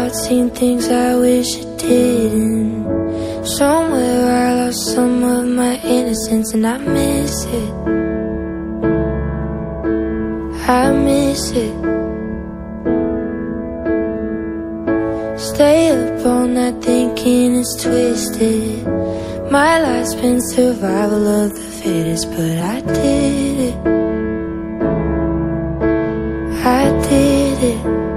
out, seen things I wish I didn't. Somewhere I lost some of my innocence, and I miss it. I miss it. Stay up all night thinking it's twisted. My life's been survival of the fittest, but I did it. I did it.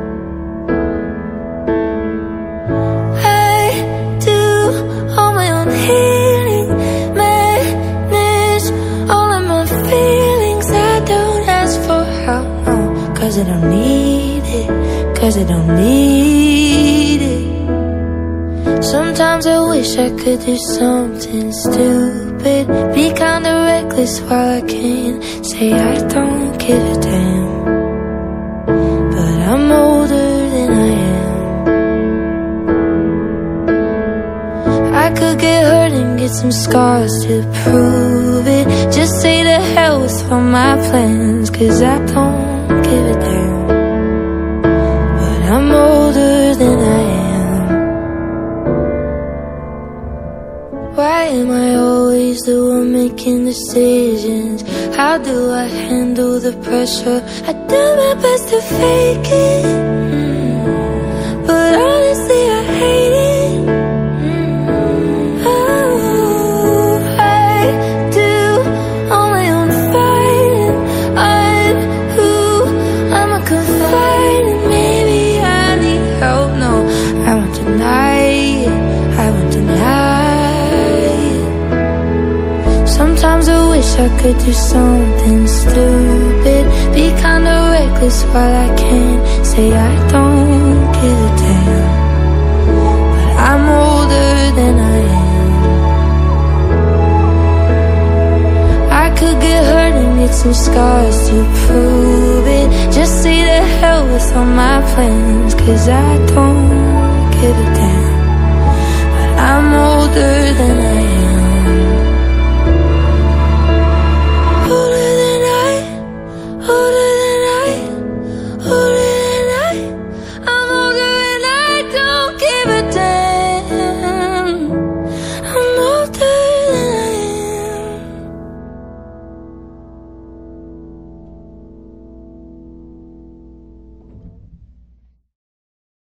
I do all my own healing, manage all of my feelings. I don't ask for help, no, 'cause I don't need it, 'cause I don't need it. Sometimes I wish I could do something stupid, be kinda reckless while I can say I don't give a damn. But I'm older than I am. I could get hurt and get some scars to prove it. Just say to hell with all my plans, 'cause I don't give a damn. But I'm older than I am. Why am I always the one making decisions? How do I handle the pressure? I do my best to fake it, but honestly I hate it. Oh, I do all my own fighting. I'm who I'm a confiding. Maybe I need help. No, I won't deny it. I won't deny it. Sometimes I wish I could do something stupid, be kinda reckless while I can say I don't give a damn. But I'm older than I am. I could get hurt and get some scars to prove it. Just say to hell with all my plans, 'cause I don't give a damn. But I'm older than I am.